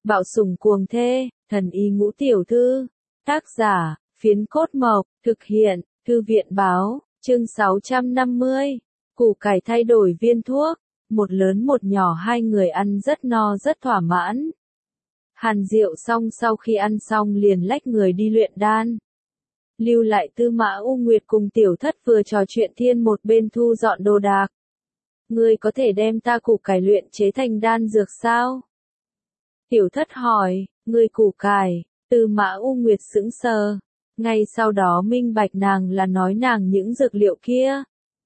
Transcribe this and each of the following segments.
Bạo sủng cuồng thê, thần y ngũ tiểu thư. Tác giả, Phiến Cốt Mộc, thực hiện, Thư viện Báo, chương 650. Củ cải thay đổi viên thuốc, một lớn một nhỏ hai người ăn rất no rất thỏa mãn. Hàn Diệu xong sau khi ăn xong liền lách người đi luyện đan. Lưu lại Tư Mã U Nguyệt cùng Tiểu Thất vừa trò chuyện thiên một bên thu dọn đồ đạc. Ngươi có thể đem ta củ cải luyện chế thành đan dược sao? Tiểu Thất hỏi, ngươi củ cải, Tư Mã U Nguyệt sững sờ. Ngay sau đó minh bạch nàng là nói nàng những dược liệu kia.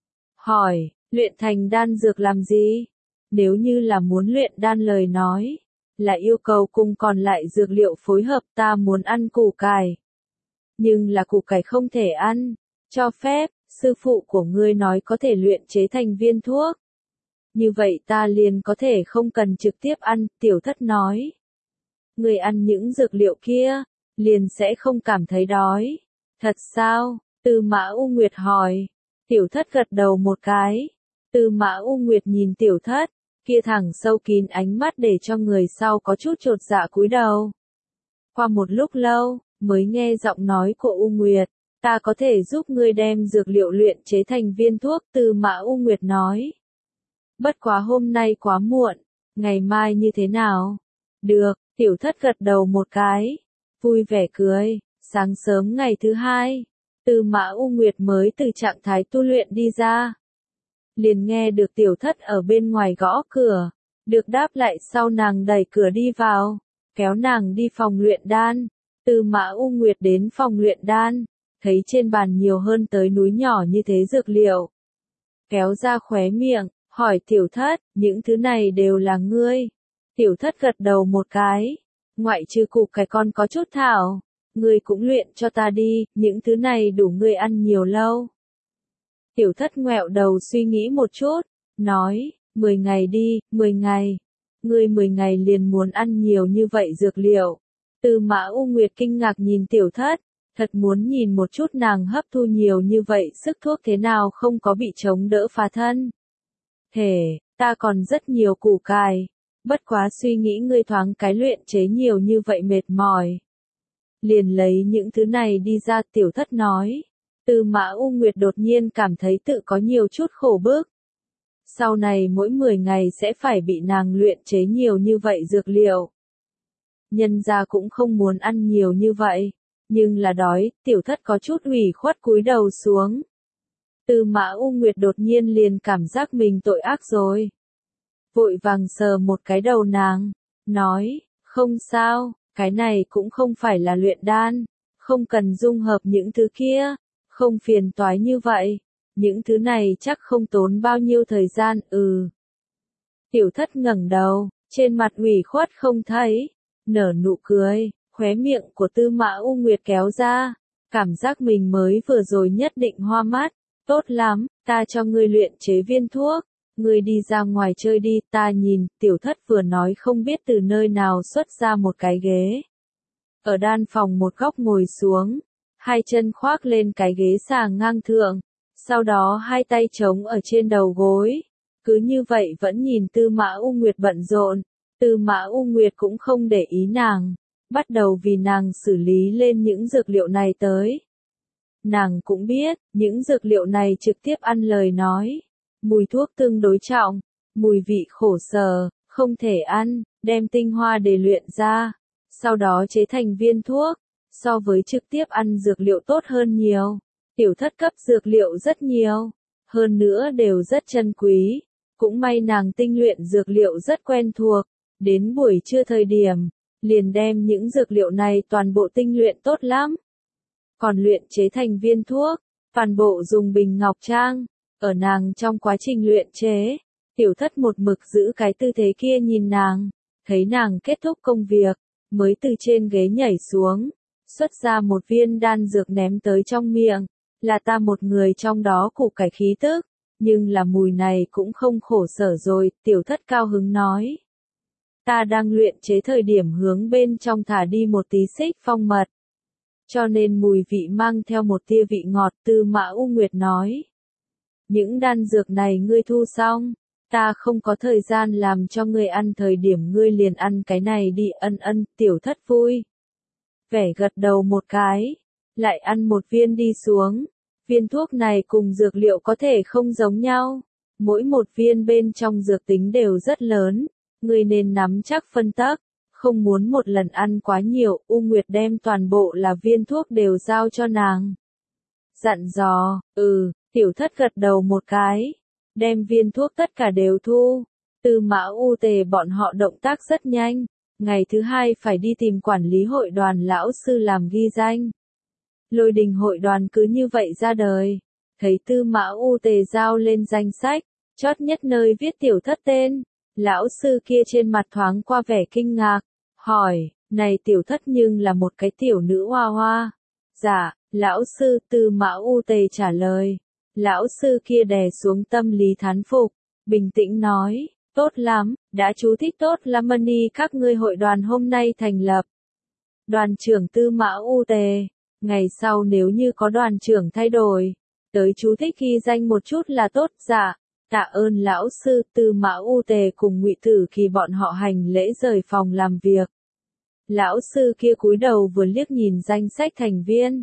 Hỏi, luyện thành đan dược làm gì? Nếu như là muốn luyện đan lời nói, là yêu cầu cùng còn lại dược liệu phối hợp, ta muốn ăn củ cải. Nhưng là củ cải không thể ăn, cho phép, sư phụ của ngươi nói có thể luyện chế thành viên thuốc. Như vậy ta liền có thể không cần trực tiếp ăn, Tiểu Thất nói. Ngươi ăn những dược liệu kia, liền sẽ không cảm thấy đói. Thật sao? Tư Mã U Nguyệt hỏi. Tiểu Thất gật đầu một cái. Tư Mã U Nguyệt nhìn Tiểu Thất, kia thẳng sâu kín ánh mắt để cho người sau có chút chột dạ cúi đầu. Qua một lúc lâu, mới nghe giọng nói của U Nguyệt, ta có thể giúp ngươi đem dược liệu luyện chế thành viên thuốc, Tư Mã U Nguyệt nói. Bất quá hôm nay quá muộn, ngày mai như thế nào? Được, Tiểu Thất gật đầu một cái, vui vẻ cười. Sáng sớm ngày thứ hai, Tư Mã U Nguyệt mới từ trạng thái tu luyện đi ra. Liền nghe được Tiểu Thất ở bên ngoài gõ cửa, được đáp lại sau nàng đẩy cửa đi vào, kéo nàng đi phòng luyện đan. Tư Mã U Nguyệt đến phòng luyện đan, thấy trên bàn nhiều hơn tới núi nhỏ như thế dược liệu. Kéo ra khóe miệng, hỏi Tiểu Thất, những thứ này đều là ngươi. Tiểu Thất gật đầu một cái, ngoại trừ củ cải con có chút thảo, ngươi cũng luyện cho ta đi, những thứ này đủ ngươi ăn nhiều lâu. Tiểu Thất ngoẹo đầu suy nghĩ một chút, nói, 10 ngày đi, 10 ngày. Ngươi 10 ngày liền muốn ăn nhiều như vậy dược liệu. Tư Mã U Nguyệt kinh ngạc nhìn Tiểu Thất, thật muốn nhìn một chút nàng hấp thu nhiều như vậy sức thuốc thế nào không có bị chống đỡ phá thân. Ta còn rất nhiều củ cải, bất quá suy nghĩ ngươi thoáng cái luyện chế nhiều như vậy mệt mỏi. Liền lấy những thứ này đi ra, Tiểu Thất nói. Tư Mã U Nguyệt đột nhiên cảm thấy tự có nhiều chút khổ bức. Sau này mỗi 10 ngày sẽ phải bị nàng luyện chế nhiều như vậy dược liệu. Nhân gia cũng không muốn ăn nhiều như vậy, nhưng là đói, Tiểu Thất có chút ủy khuất cúi đầu xuống. Tư Mã U Nguyệt đột nhiên liền cảm giác mình tội ác rồi. Vội vàng sờ một cái đầu nàng, nói, không sao, cái này cũng không phải là luyện đan, không cần dung hợp những thứ kia, không phiền toái như vậy, những thứ này chắc không tốn bao nhiêu thời gian, Tiểu Thất ngẩng đầu, trên mặt ủy khuất không thấy, nở nụ cười, khóe miệng của Tư Mã U Nguyệt kéo ra, cảm giác mình mới vừa rồi nhất định hoa mắt, tốt lắm, ta cho ngươi luyện chế viên thuốc, ngươi đi ra ngoài chơi đi, ta nhìn, Tiểu Thất vừa nói không biết từ nơi nào xuất ra một cái ghế. Ở đan phòng một góc ngồi xuống, hai chân khoác lên cái ghế sàng ngang thượng, sau đó hai tay trống ở trên đầu gối. Cứ như vậy vẫn nhìn Tư Mã U Nguyệt bận rộn, Tư Mã U Nguyệt cũng không để ý nàng, bắt đầu vì nàng xử lý lên những dược liệu này tới. Nàng cũng biết, những dược liệu này trực tiếp ăn lời nói, mùi thuốc tương đối trọng, mùi vị khổ sở, không thể ăn, đem tinh hoa để luyện ra, sau đó chế thành viên thuốc, so với trực tiếp ăn dược liệu tốt hơn nhiều. Tiểu Thất cấp dược liệu rất nhiều, hơn nữa đều rất chân quý, cũng may nàng tinh luyện dược liệu rất quen thuộc, đến buổi trưa thời điểm, liền đem những dược liệu này toàn bộ tinh luyện tốt lắm. Còn luyện chế thành viên thuốc, toàn bộ dùng bình ngọc trang, ở nàng trong quá trình luyện chế, Tiểu Thất một mực giữ cái tư thế kia nhìn nàng, thấy nàng kết thúc công việc, mới từ trên ghế nhảy xuống, xuất ra một viên đan dược ném tới trong miệng, là ta một người trong đó củ cải khí tức, nhưng là mùi này cũng không khổ sở rồi, Tiểu Thất cao hứng nói. Ta đang luyện chế thời điểm hướng bên trong thả đi một tí xích phong mật, cho nên mùi vị mang theo một tia vị ngọt, Tư Mã U Nguyệt nói. Những đan dược này ngươi thu xong, Ta không có thời gian làm cho ngươi ăn thời điểm ngươi liền ăn cái này đi. Tiểu thất vui vẻ gật đầu một cái, lại ăn một viên đi xuống. Viên thuốc này cùng dược liệu có thể không giống nhau, mỗi một viên bên trong dược tính đều rất lớn, ngươi nên nắm chắc phân tắc, không muốn một lần ăn quá nhiều. U Nguyệt đem toàn bộ là viên thuốc đều giao cho nàng. Dặn dò, tiểu thất gật đầu một cái, đem viên thuốc tất cả đều thu. Tư Mã U Tề bọn họ động tác rất nhanh, ngày thứ hai phải đi tìm quản lý hội đoàn lão sư làm ghi danh. Lôi Đình hội đoàn cứ như vậy ra đời, thấy Tư Mã U Tề giao lên danh sách, chót nhất nơi viết tiểu thất tên, lão sư kia trên mặt thoáng qua vẻ kinh ngạc, hỏi, này tiểu thất nhưng là một cái tiểu nữ hoa hoa. Dạ, lão sư. Tư Mã U Tề trả lời. Lão sư kia đè xuống tâm lý thán phục, bình tĩnh nói, tốt lắm, đã chú thích tốt lắm. Các ngươi hội đoàn hôm nay thành lập. Đoàn trưởng Tư Mã U Tề, ngày sau nếu như có đoàn trưởng thay đổi, tới chú thích ghi danh một chút là tốt. Dạ, tạ ơn lão sư. Tư Mã U Tề cùng Ngụy Tử Kỳ bọn họ hành lễ rời phòng làm việc. Lão sư kia cúi đầu vừa liếc nhìn danh sách thành viên,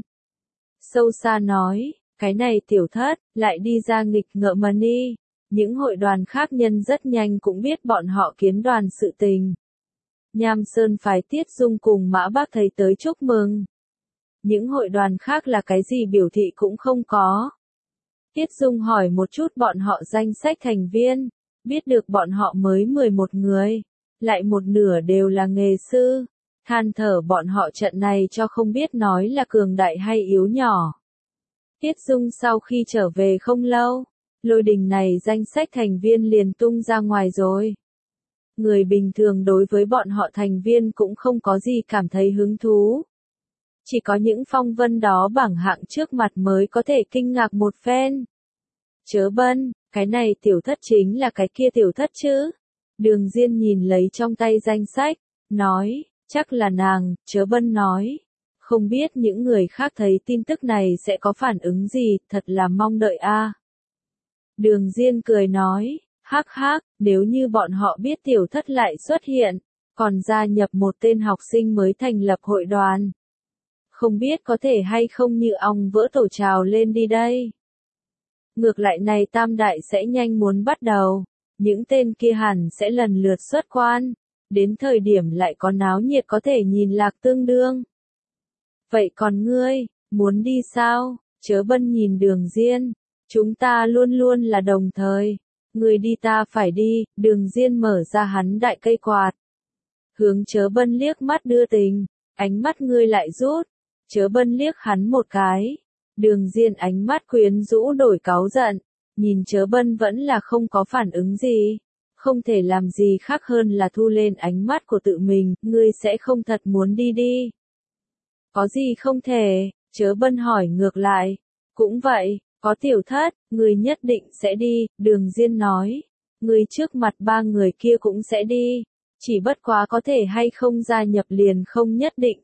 sâu xa nói, cái này tiểu thất, lại đi ra nghịch ngợm đi. Những hội đoàn khác nhân rất nhanh cũng biết bọn họ kiến đoàn sự tình. Nham Sơn phái Tiết Dung cùng Mã Bác Thầy tới chúc mừng. Những hội đoàn khác là cái gì biểu thị cũng không có. Tiết Dung hỏi một chút bọn họ danh sách thành viên, biết được bọn họ mới 11 người, lại một nửa đều là nghề sư. Than thở bọn họ trận này cho không biết nói là cường đại hay yếu nhỏ. Tiết Dung sau khi trở về không lâu, Lôi Đình này danh sách thành viên liền tung ra ngoài rồi. Người bình thường đối với bọn họ thành viên cũng không có gì cảm thấy hứng thú. Chỉ có những phong vân đó bảng hạng trước mặt mới có thể kinh ngạc một phen. Chớ Bân, cái này tiểu thất chính là cái kia tiểu thất chứ? Đường Diên nhìn lấy trong tay danh sách, nói, chắc là nàng. Chớ Bân nói, không biết những người khác thấy tin tức này sẽ có phản ứng gì, thật là mong đợi a. Đường Diên cười nói, hắc hắc, nếu như bọn họ biết tiểu thất lại xuất hiện, còn gia nhập một tên học sinh mới thành lập hội đoàn, không biết có thể hay không như ong vỡ tổ trào lên đi đây. Ngược lại này tam đại sẽ nhanh muốn bắt đầu, những tên kia hẳn sẽ lần lượt xuất quan, đến thời điểm lại có náo nhiệt có thể nhìn lạc tương đương. Vậy còn ngươi, muốn đi sao? Chớ Bân nhìn Đường Diên, chúng ta luôn luôn là đồng thời, ngươi đi ta phải đi. Đường Diên mở ra hắn đại cây quạt, hướng Chớ Bân liếc mắt đưa tình, ánh mắt ngươi lại rút. Chớ Bân liếc hắn một cái, Đường Diên ánh mắt quyến rũ đổi cáu giận, nhìn Chớ Bân vẫn là không có phản ứng gì, không thể làm gì khác hơn là thu lên ánh mắt của tự mình. Ngươi sẽ không thật muốn đi đi? Có gì không thể? Chớ Bân hỏi ngược lại. Cũng vậy, có tiểu thất, ngươi nhất định sẽ đi. Đường Diên nói, ngươi trước mặt ba người kia cũng sẽ đi, chỉ bất quá có thể hay không gia nhập liền không nhất định.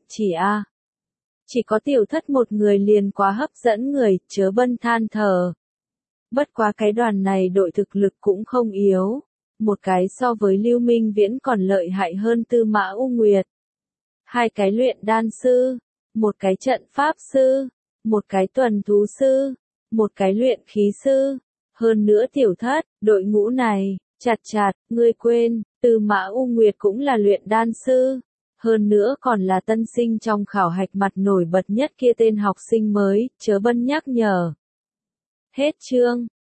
Chỉ có tiểu thất một người liền quá hấp dẫn người. Chớ Bân than thở. Bất quá cái đoàn này đội thực lực cũng không yếu, một cái so với Lưu Minh Viễn còn lợi hại hơn Tư Mã U Nguyệt. Hai cái luyện đan sư, một cái trận pháp sư, một cái tuần thú sư, một cái luyện khí sư, hơn nữa tiểu thất. Đội ngũ này, chặt, ngươi quên, Tư Mã U Nguyệt cũng là luyện đan sư, hơn nữa còn là tân sinh trong khảo hạch mặt nổi bật nhất kia tên học sinh mới. Chớ Bân nhắc nhở. Hết chương.